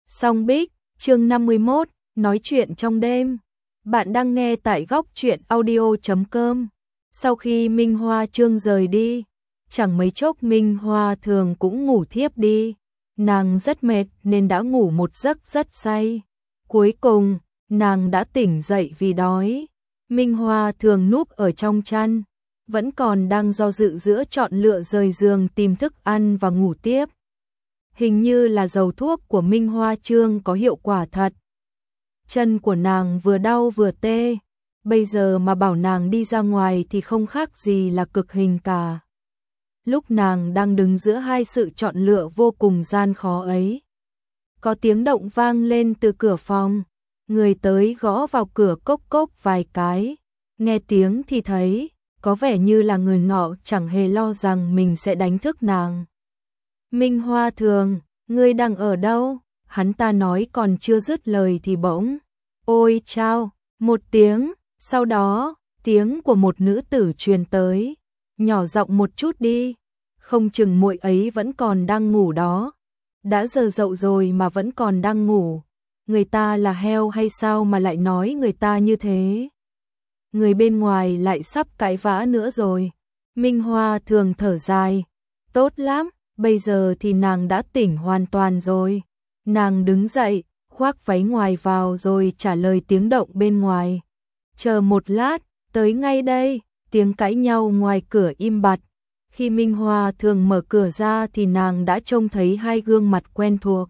Song Bích, chương 51, nói chuyện trong đêm. Bạn đang nghe tại góc truyện audio.com. Sau khi Minh Hoa Trương rời đi, chẳng mấy chốc Minh Hoa Thường cũng ngủ thiếp đi. Nàng rất mệt nên đã ngủ một giấc rất say. Cuối cùng, nàng đã tỉnh dậy vì đói. Minh Hoa Thường núp ở trong chăn, vẫn còn đang do dự giữa chọn lựa rời giường tìm thức ăn và ngủ tiếp. Hình như là dầu thuốc của Minh Hoa Trương có hiệu quả thật. Chân của nàng vừa đau vừa tê, bây giờ mà bảo nàng đi ra ngoài thì không khác gì là cực hình cả. Lúc nàng đang đứng giữa hai sự chọn lựa vô cùng gian khó ấy, có tiếng động vang lên từ cửa phòng, người tới gõ vào cửa cốc cốc vài cái, nghe tiếng thì thấy, có vẻ như là người nọ chẳng hề lo rằng mình sẽ đánh thức nàng. Minh Hoa Thường, ngươi đang ở đâu? Hắn ta nói còn chưa dứt lời thì bỗng, ôi chao, một tiếng, sau đó, tiếng của một nữ tử truyền tới, nhỏ giọng một chút đi, không chừng muội ấy vẫn còn đang ngủ đó. Đã giờ dậu rồi mà vẫn còn đang ngủ, người ta là heo hay sao mà lại nói người ta như thế? Người bên ngoài lại sắp cãi vã nữa rồi. Minh Hoa Thường thở dài, tốt lắm. Bây giờ thì nàng đã tỉnh hoàn toàn rồi. Nàng đứng dậy, khoác váy ngoài vào rồi trả lời tiếng động bên ngoài. Chờ một lát, tới ngay đây. Tiếng cãi nhau ngoài cửa im bặt. Khi Minh Hoa Thường mở cửa ra thì nàng đã trông thấy hai gương mặt quen thuộc.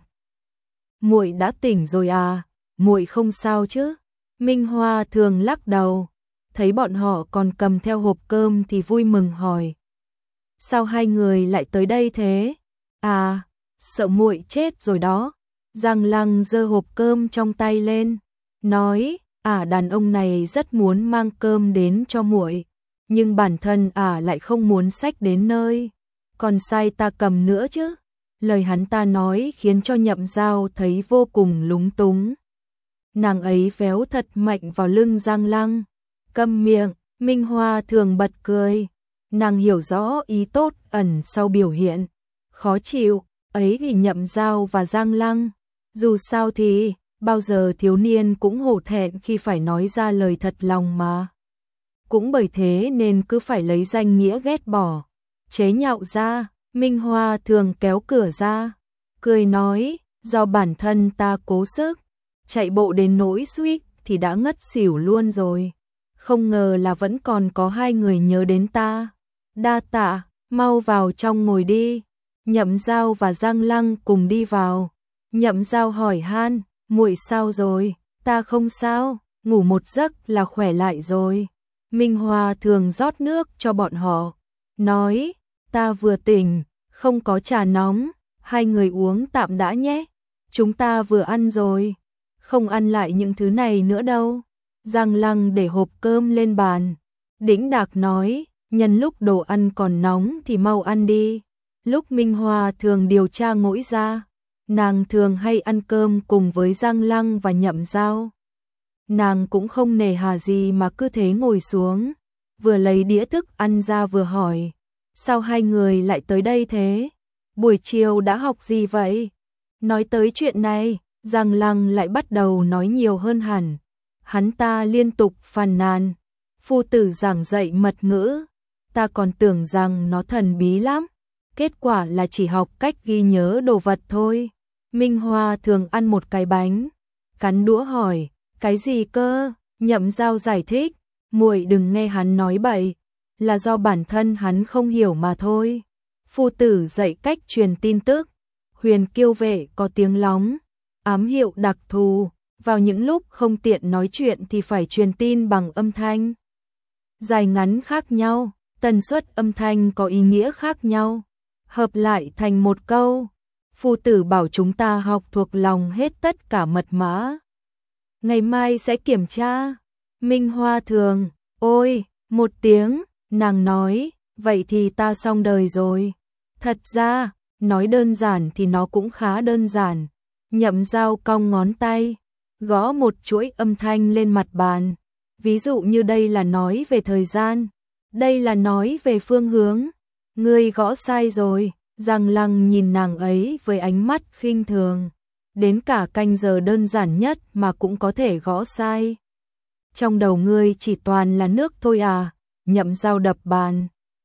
Muội đã tỉnh rồi à? Muội không sao chứ? Minh Hoa Thường lắc đầu, thấy bọn họ còn cầm theo hộp cơm thì vui mừng hỏi. Sao hai người lại tới đây thế? À, sợ muội chết rồi đó. Giang Lăng giơ hộp cơm trong tay lên, nói, đàn ông này rất muốn mang cơm đến cho muội, nhưng bản thân lại không muốn xách đến nơi, còn sai ta cầm nữa chứ. Lời hắn ta nói khiến cho Nhậm Giao thấy vô cùng lúng túng. Nàng ấy véo thật mạnh vào lưng Giang Lăng. Câm miệng. Minh Hoa Thường bật cười. Nàng hiểu rõ ý tốt ẩn sau biểu hiện khó chịu ấy vì Nhậm Giao và Giang Lăng. Dù sao thì, bao giờ thiếu niên cũng hổ thẹn khi phải nói ra lời thật lòng mà. Cũng bởi thế nên cứ phải lấy danh nghĩa ghét bỏ, chế nhạo ra. Minh Hoa Thường kéo cửa ra, cười nói, do bản thân ta cố sức, chạy bộ đến nỗi suýt thì đã ngất xỉu luôn rồi. Không ngờ là vẫn còn có hai người nhớ đến ta. Đa tạ, mau vào trong ngồi đi. Nhậm Giao và Giang Lăng cùng đi vào. Nhậm Giao hỏi han, muội sao rồi? Ta không sao, ngủ một giấc là khỏe lại rồi. Minh Hoa Thường rót nước cho bọn họ, nói, ta vừa tỉnh, không có trà nóng, hai người uống tạm đã nhé. Chúng ta vừa ăn rồi, không ăn lại những thứ này nữa đâu. Giang Lăng để hộp cơm lên bàn, đĩnh đạc nói, nhân lúc đồ ăn còn nóng thì mau ăn đi. Lúc Minh Hoa Thường điều tra ngỗi ra, nàng thường hay ăn cơm cùng với Giang Lăng và Nhậm Giao. Nàng cũng không nề hà gì mà cứ thế ngồi xuống, vừa lấy đĩa thức ăn ra vừa hỏi, sao hai người lại tới đây thế? Buổi chiều đã học gì vậy? Nói tới chuyện này, Giang Lăng lại bắt đầu nói nhiều hơn hẳn. Hắn ta liên tục phàn nàn, phu tử giảng dạy mật ngữ, ta còn tưởng rằng nó thần bí lắm, kết quả là chỉ học cách ghi nhớ đồ vật thôi. Minh Hoa Thường ăn một cái bánh, cắn đũa hỏi, cái gì cơ? Nhậm Giao giải thích, muội đừng nghe hắn nói bậy, là do bản thân hắn không hiểu mà thôi. Phu tử dạy cách truyền tin tức, Huyền Kiêu Vệ có tiếng lóng, ám hiệu đặc thù, vào những lúc không tiện nói chuyện thì phải truyền tin bằng âm thanh. Dài ngắn khác nhau, tần suất âm thanh có ý nghĩa khác nhau, hợp lại thành một câu. Phu tử bảo chúng ta học thuộc lòng hết tất cả mật mã. Ngày mai sẽ kiểm tra. Minh Hoa Thường, ôi, một tiếng, nàng nói, vậy thì ta xong đời rồi. Thật ra, nói đơn giản thì nó cũng khá đơn giản. Nhậm Giao cong ngón tay, gõ một chuỗi âm thanh lên mặt bàn. Ví dụ như đây là nói về thời gian, đây là nói về phương hướng. Ngươi gõ sai rồi. Giang Lăng nhìn nàng ấy với ánh mắt khinh thường. đến cả canh giờ đơn giản nhất mà cũng có thể gõ sai. Trong đầu ngươi chỉ toàn là nước thôi à? Nhậm Giao đập bàn.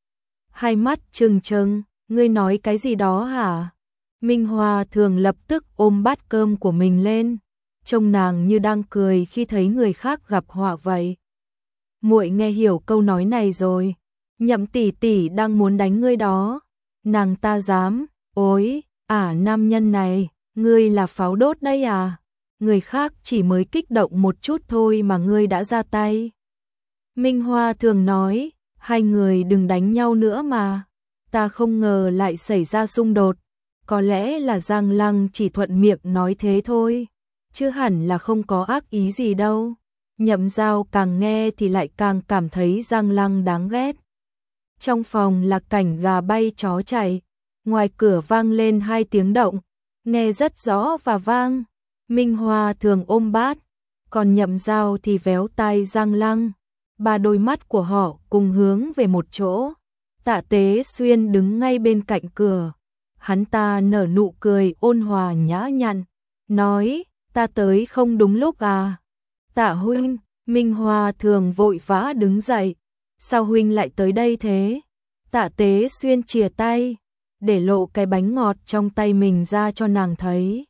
Hai mắt trừng trừng, ngươi nói cái gì đó hả? Minh Hoa Thường lập tức ôm bát cơm của mình lên, trông nàng như đang cười khi thấy người khác gặp họa vậy. Muội nghe hiểu câu nói này rồi, Nhậm tỷ tỷ đang muốn đánh ngươi đó. Nàng ta dám, ôi, nam nhân này, ngươi là pháo đốt đây à? Người khác chỉ mới kích động một chút thôi mà ngươi đã ra tay. Minh Hoa Thường nói, hai người đừng đánh nhau nữa mà. Ta không ngờ lại xảy ra xung đột. Có lẽ là Giang Lăng chỉ thuận miệng nói thế thôi, chứ hẳn là không có ác ý gì đâu. Nhậm Giao càng nghe thì lại càng cảm thấy Giang Lăng đáng ghét. Trong phòng là cảnh gà bay chó chạy, ngoài cửa vang lên hai tiếng động, nghe rất rõ và vang. Minh Hoa Thường ôm bát, còn Nhậm Giao thì véo tai Giang Lăng. Ba đôi mắt của họ cùng hướng về một chỗ. Tạ Tế Xuyên đứng ngay bên cạnh cửa. Hắn ta nở nụ cười ôn hòa nhã nhặn, nói, ta tới không đúng lúc à? Tạ huynh. Minh Hoa Thường vội vã đứng dậy, sao huynh lại tới đây thế? Tạ Tế Xuyên chìa tay, để lộ cái bánh ngọt trong tay mình ra cho nàng thấy.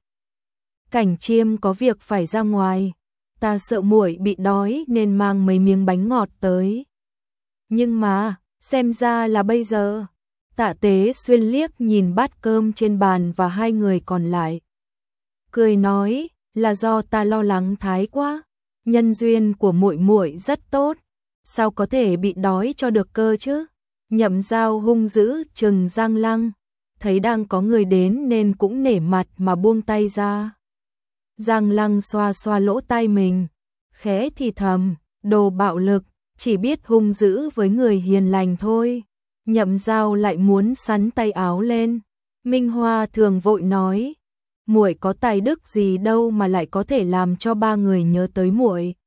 Cảnh Chiêm có việc phải ra ngoài, ta sợ muội bị đói nên mang mấy miếng bánh ngọt tới. Nhưng mà, xem ra là bây giờ. Tạ Tế Xuyên liếc nhìn bát cơm trên bàn và hai người còn lại, cười nói, là do ta lo lắng thái quá. Nhân duyên của muội muội rất tốt, sao có thể bị đói cho được cơ chứ? Nhậm Giao hung dữ trừng Giang Lăng, thấy đang có người đến nên cũng nể mặt mà buông tay ra. Giang Lăng xoa xoa lỗ tai mình, khẽ thì thầm, đồ bạo lực, chỉ biết hung dữ với người hiền lành thôi. Nhậm Giao lại muốn sắn tay áo lên. Minh Hoa Thường vội nói, muội có tài đức gì đâu mà lại có thể làm cho ba người nhớ tới muội.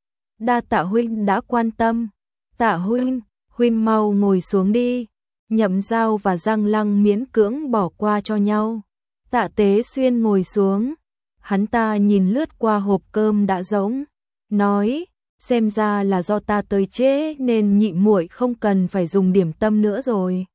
Đa tạ huynh đã quan tâm. Tạ huynh, huynh mau ngồi xuống đi. Nhậm Giao và Giang Lăng miễn cưỡng bỏ qua cho nhau. Tạ Tế Xuyên ngồi xuống, hắn ta nhìn lướt qua hộp cơm đã rỗng, nói, xem ra là do ta tới trễ nên nhị muội không cần phải dùng điểm tâm nữa rồi.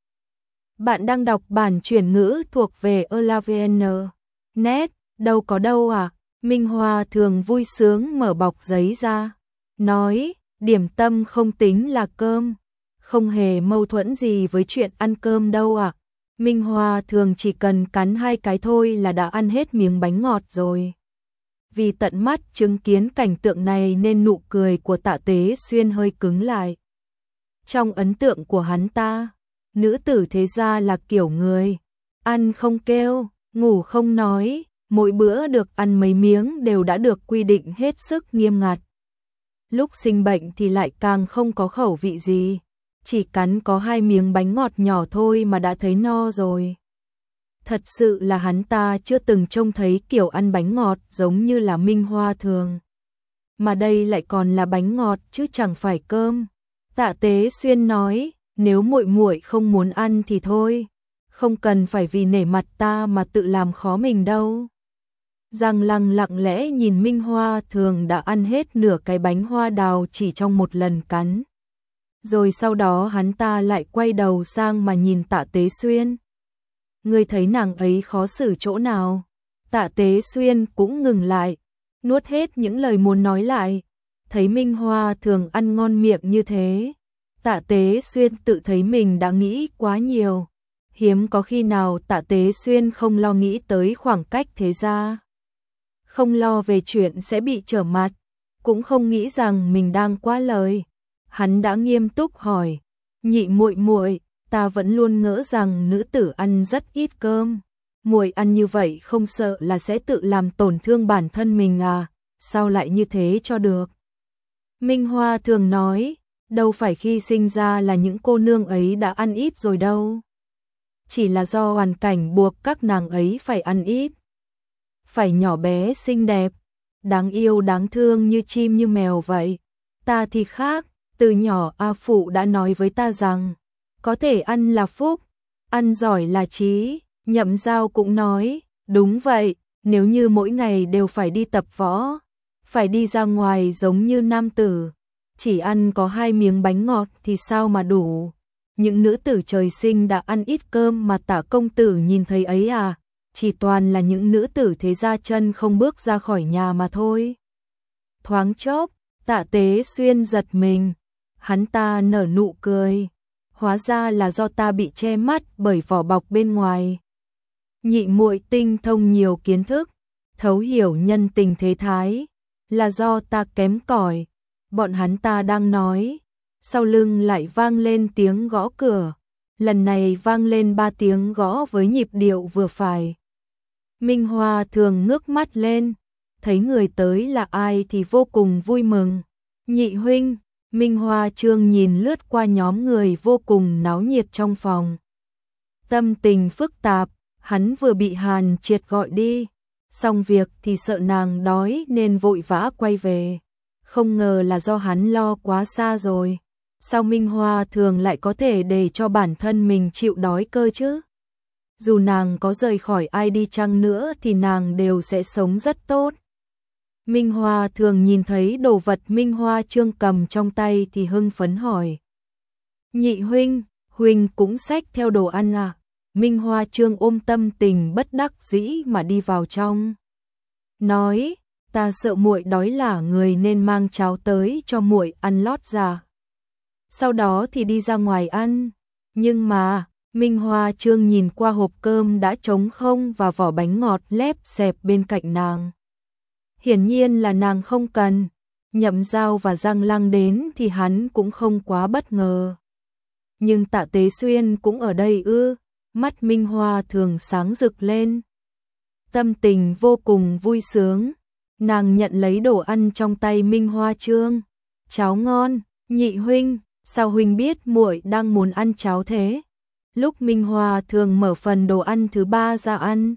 Bạn đang đọc bản chuyển ngữ thuộc về Elavn. Nét, đâu có đâu à? Minh Hoa Thường vui sướng mở bọc giấy ra, nói, điểm tâm không tính là cơm, không hề mâu thuẫn gì với chuyện ăn cơm đâu ạ. Minh Hoa Thường chỉ cần cắn hai cái thôi là đã ăn hết miếng bánh ngọt rồi. Vì tận mắt chứng kiến cảnh tượng này nên nụ cười của Tạ Tế Xuyên hơi cứng lại. Trong ấn tượng của hắn ta, nữ tử thế gia là kiểu người ăn không kêu, ngủ không nói, mỗi bữa được ăn mấy miếng đều đã được quy định hết sức nghiêm ngặt. Lúc sinh bệnh thì lại càng không có khẩu vị gì, chỉ cắn có hai miếng bánh ngọt nhỏ thôi mà đã thấy no rồi. Thật sự là hắn ta chưa từng trông thấy kiểu ăn bánh ngọt giống như là Minh Hoa Thường. Mà đây lại còn là bánh ngọt chứ chẳng phải cơm. Tạ Tế Xuyên nói, nếu muội muội không muốn ăn thì thôi, không cần phải vì nể mặt ta mà tự làm khó mình đâu. Giang Lăng lặng lẽ nhìn Minh Hoa Thường đã ăn hết nửa cái bánh hoa đào chỉ trong một lần cắn. Rồi sau đó hắn ta lại quay đầu sang mà nhìn Tạ Tế Xuyên. Ngươi thấy nàng ấy khó xử chỗ nào? Tạ Tế Xuyên cũng ngừng lại, nuốt hết những lời muốn nói lại. Thấy Minh Hoa Thường ăn ngon miệng như thế, Tạ Tế Xuyên tự thấy mình đã nghĩ quá nhiều. Hiếm có khi nào Tạ Tế Xuyên không lo nghĩ tới khoảng cách thế gia, không lo về chuyện sẽ bị trở mặt, cũng không nghĩ rằng mình đang quá lời. Hắn đã nghiêm túc hỏi, nhị muội muội, ta vẫn luôn ngỡ rằng nữ tử ăn rất ít cơm, muội ăn như vậy không sợ là sẽ tự làm tổn thương bản thân mình à? Sao lại như thế cho được? Minh Hoa Thường nói, đâu phải khi sinh ra là những cô nương ấy đã ăn ít rồi đâu. Chỉ là do hoàn cảnh buộc các nàng ấy phải ăn ít. Phải nhỏ bé xinh đẹp, đáng yêu đáng thương như chim như mèo vậy. Ta thì khác, từ nhỏ A Phụ đã nói với ta rằng, có thể ăn là phúc, ăn giỏi là trí. Nhậm Giao cũng nói, đúng vậy, nếu như mỗi ngày đều phải đi tập võ, phải đi ra ngoài giống như nam tử, chỉ ăn có 2 miếng bánh ngọt thì sao mà đủ. Những nữ tử trời sinh đã ăn ít cơm mà Tạ công tử nhìn thấy ấy à, chỉ toàn là những nữ tử thế gia chân không bước ra khỏi nhà mà thôi. Thoáng chốc, Tạ Tế Xuyên giật mình, hắn ta nở nụ cười, hóa ra là do ta bị che mắt bởi vỏ bọc bên ngoài. Nhị muội tinh thông nhiều kiến thức, thấu hiểu nhân tình thế thái, là do ta kém cỏi. Bọn hắn ta đang nói, sau lưng lại vang lên tiếng gõ cửa, lần này vang lên 3 tiếng gõ với nhịp điệu vừa phải. Minh Hoa thường ngước mắt lên, thấy người tới là ai thì vô cùng vui mừng. Nhị huynh, Minh Hoa Trương nhìn lướt qua nhóm người vô cùng náo nhiệt trong phòng. Tâm tình phức tạp, hắn vừa bị Hàn Triệt gọi đi, xong việc thì sợ nàng đói nên vội vã quay về. Không ngờ là do hắn lo quá xa rồi. Sao Minh Hoa thường lại có thể để cho bản thân mình chịu đói cơ chứ? Dù nàng có rời khỏi ai đi chăng nữa thì nàng đều sẽ sống rất tốt. Minh Hoa thường nhìn thấy đồ vật Minh Hoa Trương cầm trong tay thì hưng phấn hỏi. Nhị huynh, huynh cũng xách theo đồ ăn à? Minh Hoa Trương ôm tâm tình bất đắc dĩ mà đi vào trong. Nói, ta sợ muội đói lả người nên mang cháo tới cho muội ăn lót dạ. Sau đó thì đi ra ngoài ăn. Nhưng mà, Minh Hoa Trương nhìn qua hộp cơm đã trống không và vỏ bánh ngọt lép xẹp bên cạnh nàng. Hiển nhiên là nàng không cần. Nhậm Giao và Giang Lăng đến thì hắn cũng không quá bất ngờ. Nhưng Tạ Tế Xuyên cũng ở đây ư? Mắt Minh Hoa thường sáng rực lên. Tâm tình vô cùng vui sướng. Nàng nhận lấy đồ ăn trong tay Minh Hoa Trương. Cháo ngon, nhị huynh, sao huynh biết muội đang muốn ăn cháo thế? Lúc Minh Hoa thường mở phần đồ ăn thứ 3 ra ăn.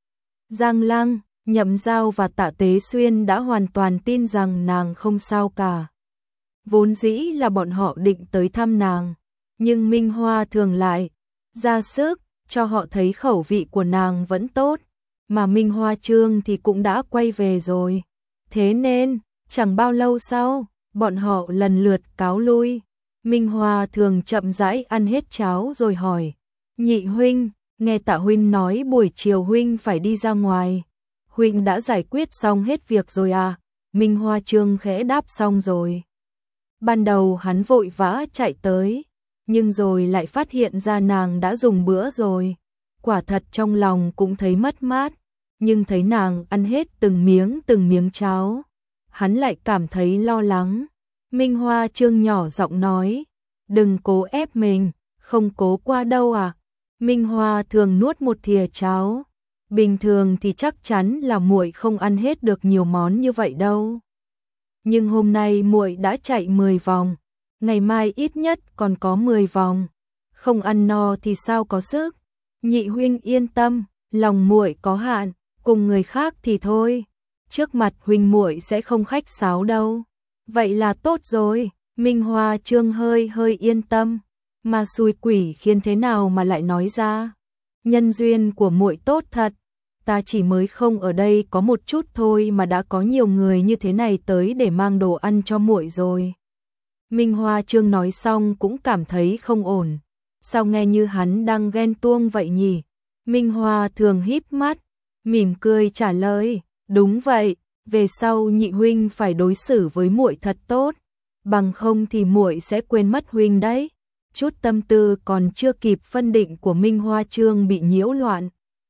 Giang Lăng, Nhậm Giao và Tạ Tế Xuyên đã hoàn toàn tin rằng nàng không sao cả. Vốn dĩ là bọn họ định tới thăm nàng, nhưng Minh Hoa thường lại ra sức cho họ thấy khẩu vị của nàng vẫn tốt, mà Minh Hoa Trương thì cũng đã quay về rồi. Thế nên, chẳng bao lâu sau, bọn họ lần lượt cáo lui. Minh Hoa thường chậm rãi ăn hết cháo rồi hỏi. Nhị huynh, nghe Tạ huynh nói buổi chiều huynh phải đi ra ngoài. Huynh đã giải quyết xong hết việc rồi à? Minh Hoa Trương khẽ đáp xong rồi. Ban đầu hắn vội vã chạy tới, nhưng rồi lại phát hiện ra nàng đã dùng bữa rồi. Quả thật trong lòng cũng thấy mất mát, nhưng thấy nàng ăn hết từng miếng cháo, hắn lại cảm thấy lo lắng. Minh Hoa Trương nhỏ giọng nói, đừng cố ép mình, không cố qua đâu à. Minh Hoa thường nuốt một thìa cháo, bình thường thì chắc chắn là muội không ăn hết được nhiều món như vậy đâu. Nhưng hôm nay muội đã chạy 10 vòng, ngày mai ít nhất còn có 10 vòng, không ăn no thì sao có sức. Nhị huynh yên tâm, lòng muội có hạn, cùng người khác thì thôi, trước mặt huynh muội sẽ không khách sáo đâu. Vậy là tốt rồi. Minh Hoa Trương hơi yên tâm, mà xui quỷ khiến thế nào mà lại nói ra. Nhân duyên của muội tốt thật, ta chỉ mới không ở đây có một chút thôi mà đã có nhiều người như thế này tới để mang đồ ăn cho muội rồi. Minh Hoa Trương nói xong cũng cảm thấy không ổn, sao nghe như hắn đang ghen tuông vậy nhỉ? Minh Hoa thường híp mắt, mỉm cười trả lời, đúng vậy, về sau nhị huynh phải đối xử với muội thật tốt, bằng không thì muội sẽ quên mất huynh đấy. Chút tâm tư còn chưa kịp phân định của Minh Hoa Trương bị nhiễu loạn.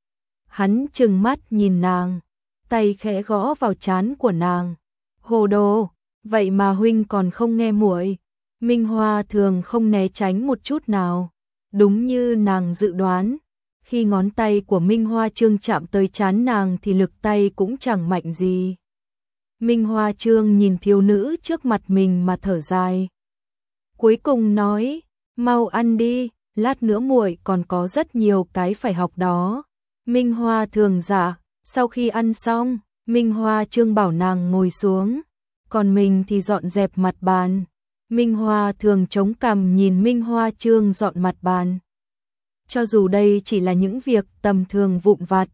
Hắn trừng mắt nhìn nàng, tay khẽ gõ vào trán của nàng. Hồ đồ, vậy mà huynh còn không nghe muội. Minh Hoa thường không né tránh một chút nào, đúng như nàng dự đoán. Khi ngón tay của Minh Hoa Trương chạm tới trán nàng thì lực tay cũng chẳng mạnh gì. Minh Hoa Trương nhìn thiếu nữ trước mặt mình mà thở dài. Cuối cùng nói, mau ăn đi, lát nữa muội còn có rất nhiều cái phải học đó. Minh Hoa thường dạ, sau khi ăn xong, Minh Hoa Trương bảo nàng ngồi xuống, còn mình thì dọn dẹp mặt bàn. Minh Hoa thường chống cằm nhìn Minh Hoa Trương dọn mặt bàn. Cho dù đây chỉ là những việc tầm thường vụn vặt,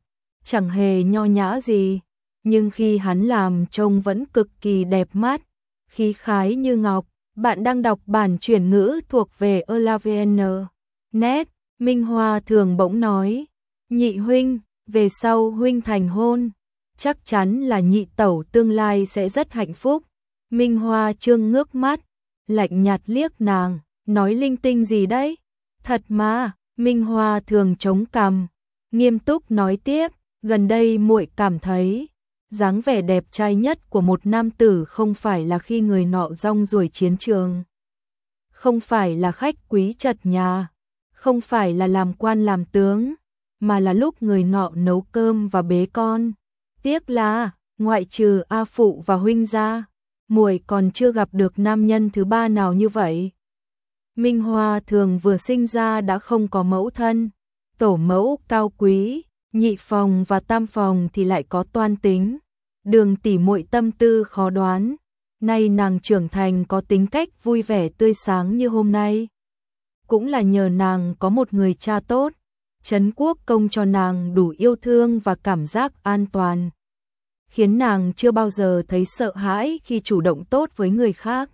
chẳng hề nho nhã gì, nhưng khi hắn làm trông vẫn cực kỳ đẹp mắt, khí khái như ngọc. Bạn đang đọc bản chuyển ngữ thuộc về Elavn. Net, Minh Hoa thường bỗng nói, nhị huynh, về sau huynh thành hôn, chắc chắn là nhị tẩu tương lai sẽ rất hạnh phúc. Minh Hoa Trương ngước mắt, lạnh nhạt liếc nàng, nói linh tinh gì đấy? Thật mà, Minh Hoa thường chống cằm, nghiêm túc nói tiếp, gần đây muội cảm thấy dáng vẻ đẹp trai nhất của một nam tử không phải là khi người nọ rong ruổi chiến trường, không phải là khách quý trật nhà, không phải là làm quan làm tướng, mà là lúc người nọ nấu cơm và bế con. Tiếc là, ngoại trừ A phụ và huynh ra, muội còn chưa gặp được nam nhân thứ ba nào như vậy. Minh Hoa thường vừa sinh ra đã không có mẫu thân, tổ mẫu cao quý, nhị phòng và tam phòng thì lại có toan tính. Đường tỷ muội tâm tư khó đoán, nay nàng trưởng thành có tính cách vui vẻ tươi sáng như hôm nay. Cũng là nhờ nàng có một người cha tốt, Trấn Quốc Công cho nàng đủ yêu thương và cảm giác an toàn, khiến nàng chưa bao giờ thấy sợ hãi khi chủ động tốt với người khác.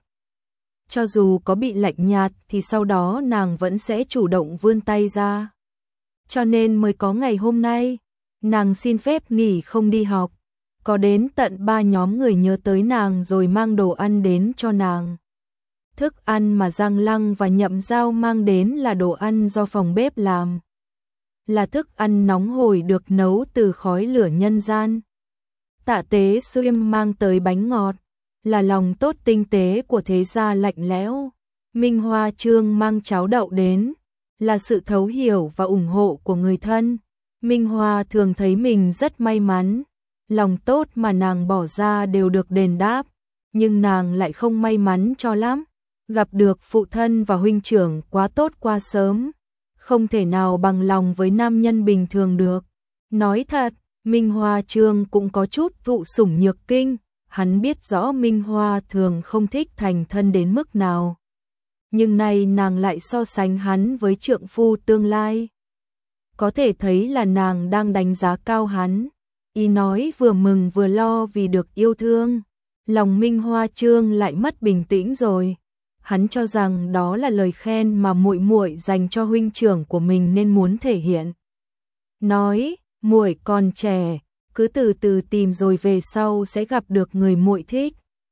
Cho dù có bị lạnh nhạt thì sau đó nàng vẫn sẽ chủ động vươn tay ra. Cho nên mới có ngày hôm nay, nàng xin phép nghỉ không đi học. Có đến tận 3 nhóm người nhớ tới nàng rồi mang đồ ăn đến cho nàng. Thức ăn mà Giang Lăng và Nhậm Giao mang đến là đồ ăn do phòng bếp làm. Là thức ăn nóng hổi được nấu từ khói lửa nhân gian. Tạ Tế Xuyêm mang tới bánh ngọt, là lòng tốt tinh tế của thế gia lạnh lẽo. Minh Hoa Trương mang cháo đậu đến, là sự thấu hiểu và ủng hộ của người thân. Minh Hoa thường thấy mình rất may mắn, lòng tốt mà nàng bỏ ra đều được đền đáp, nhưng nàng lại không may mắn cho lắm. Gặp được phụ thân và huynh trưởng quá tốt quá sớm, không thể nào bằng lòng với nam nhân bình thường được. Nói thật, Minh Hoa Trương cũng có chút thụ sủng nhược kinh, hắn biết rõ Minh Hoa thường không thích thành thân đến mức nào. Nhưng nay nàng lại so sánh hắn với trượng phu tương lai. Có thể thấy là nàng đang đánh giá cao hắn. Y nói vừa mừng vừa lo vì được yêu thương. Lòng Minh Hoa Trương lại mất bình tĩnh rồi. Hắn cho rằng đó là lời khen mà muội muội dành cho huynh trưởng của mình nên muốn thể hiện. Nói, muội còn trẻ, cứ từ từ tìm rồi về sau sẽ gặp được người muội thích.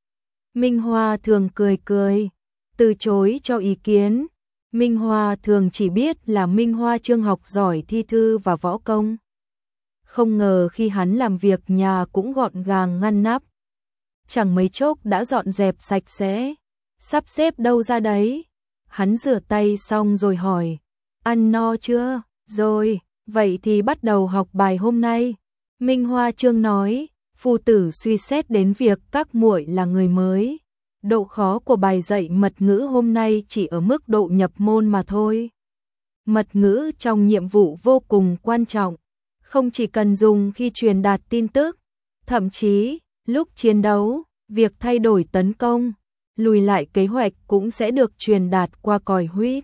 Minh Hoa thường cười cười, từ chối cho ý kiến. Minh Hoa thường chỉ biết là Minh Hoa Trương học giỏi thi thư và võ công. Không ngờ khi hắn làm việc nhà cũng gọn gàng ngăn nắp. Chẳng mấy chốc đã dọn dẹp sạch sẽ, sắp xếp đâu ra đấy. Hắn rửa tay xong rồi hỏi, ăn no chưa? Rồi, vậy thì bắt đầu học bài hôm nay. Minh Hoa Trương nói, phu tử suy xét đến việc các muội là người mới. Độ khó của bài dạy mật ngữ hôm nay chỉ ở mức độ nhập môn mà thôi. Mật ngữ trong nhiệm vụ vô cùng quan trọng, không chỉ cần dùng khi truyền đạt tin tức, thậm chí lúc chiến đấu, việc thay đổi tấn công, lùi lại kế hoạch cũng sẽ được truyền đạt qua còi huýt.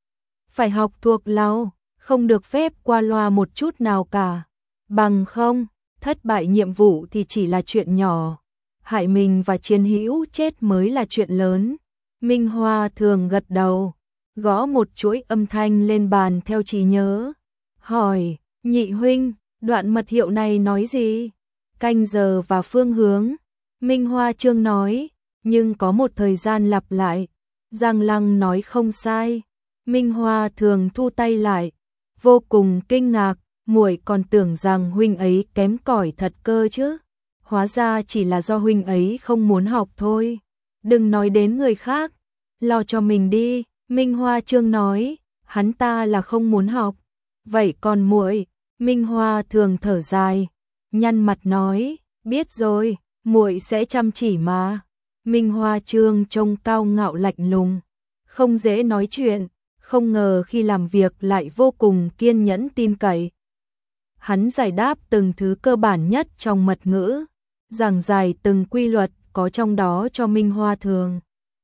Phải học thuộc lòng, không được phép qua loa một chút nào cả. Bằng không, thất bại nhiệm vụ thì chỉ là chuyện nhỏ, hại mình và chiến hữu chết mới là chuyện lớn. Minh Hoa thường gật đầu, gõ một chuỗi âm thanh lên bàn theo trí nhớ. Hỏi, nhị huynh, đoạn mật hiệu này nói gì? Canh giờ và phương hướng. Minh Hoa Trương nói, nhưng có một thời gian lặp lại. Giang Lăng nói không sai. Minh Hoa thường thu tay lại, vô cùng kinh ngạc, muội còn tưởng rằng huynh ấy kém cỏi thật cơ chứ. Hóa ra chỉ là do huynh ấy không muốn học thôi. Đừng nói đến người khác, lo cho mình đi. Minh Hoa Trương nói, hắn ta là không muốn học. Vậy còn muội? Minh Hoa thường thở dài, nhăn mặt nói, biết rồi, muội sẽ chăm chỉ mà. Minh Hoa Trương trông cao ngạo lạnh lùng, không dễ nói chuyện, không ngờ khi làm việc lại vô cùng kiên nhẫn tin cậy. Hắn giải đáp từng thứ cơ bản nhất trong mật ngữ, giảng giải từng quy luật có trong đó cho Minh Hoa thường.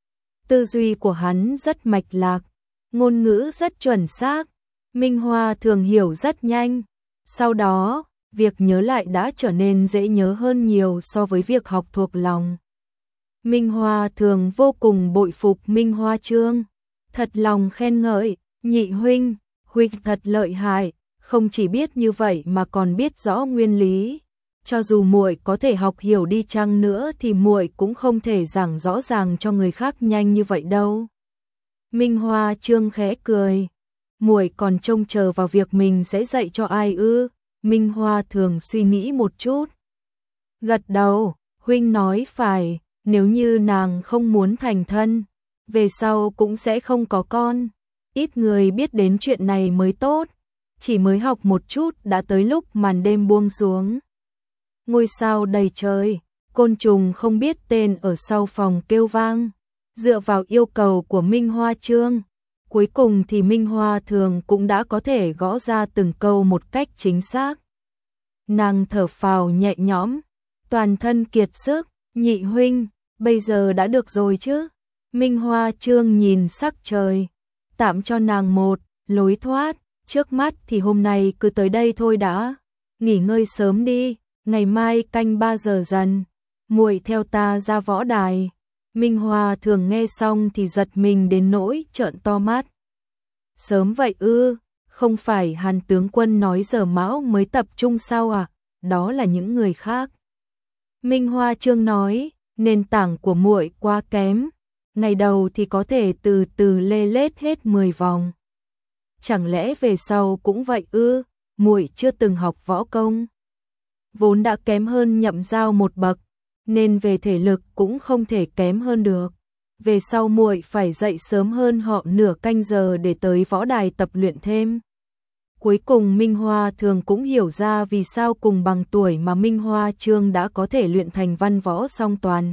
Tư duy của hắn rất mạch lạc, ngôn ngữ rất chuẩn xác, Minh Hoa thường hiểu rất nhanh. Sau đó, việc nhớ lại đã trở nên dễ nhớ hơn nhiều so với việc học thuộc lòng. Minh Hoa thường vô cùng bội phục Minh Hoa Trương, thật lòng khen ngợi, nhị huynh thật lợi hại, không chỉ biết như vậy mà còn biết rõ nguyên lý. Cho dù muội có thể học hiểu đi chăng nữa thì muội cũng không thể giảng rõ ràng cho người khác nhanh như vậy đâu. Minh Hoa Trương khẽ cười, muội còn trông chờ vào việc mình sẽ dạy cho ai ư? Minh Hoa thường suy nghĩ một chút, gật đầu, huynh nói phải, nếu như nàng không muốn thành thân, về sau cũng sẽ không có con. Ít người biết đến chuyện này mới tốt, chỉ mới học một chút đã tới lúc màn đêm buông xuống. Ngôi sao đầy trời, côn trùng không biết tên ở sau phòng kêu vang. Dựa vào yêu cầu của Minh Hoa Trương, cuối cùng thì Minh Hoa thường cũng đã có thể gõ ra từng câu một cách chính xác. Nàng thở phào nhẹ nhõm, toàn thân kiệt sức, nhị huynh, bây giờ đã được rồi chứ? Minh Hoa Trương nhìn sắc trời, tạm cho nàng một lối thoát, trước mắt thì hôm nay cứ tới đây thôi đã, nghỉ ngơi sớm đi, ngày mai canh 3 giờ dần, muội theo ta ra võ đài. Minh Hoa thường nghe xong thì giật mình đến nỗi trợn to mắt. Sớm vậy ư? Không phải Hàn tướng quân nói giờ mão mới tập trung sao à? Đó là những người khác. Minh Hoa Trương nói, nền tảng của muội quá kém, ngày đầu thì có thể từ từ lê lết hết 10 vòng. Chẳng lẽ về sau cũng vậy ư? Muội chưa từng học võ công, vốn đã kém hơn Nhậm Giao một bậc, nên về thể lực cũng không thể kém hơn được. Về sau muội phải dậy sớm hơn họ nửa canh giờ để tới võ đài tập luyện thêm. Cuối cùng Minh Hoa thường cũng hiểu ra vì sao cùng bằng tuổi mà Minh Hoa Trương đã có thể luyện thành văn võ song toàn,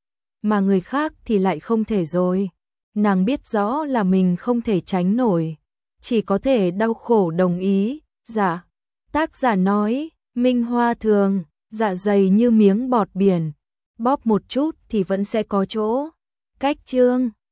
mà người khác thì lại không thể rồi. Nàng biết rõ là mình không thể tránh nổi, chỉ có thể đau khổ đồng ý. Dạ, tác giả nói, Minh Hoa thường, dạ dày như miếng bọt biển, bóp một chút thì vẫn sẽ có chỗ. Cách chương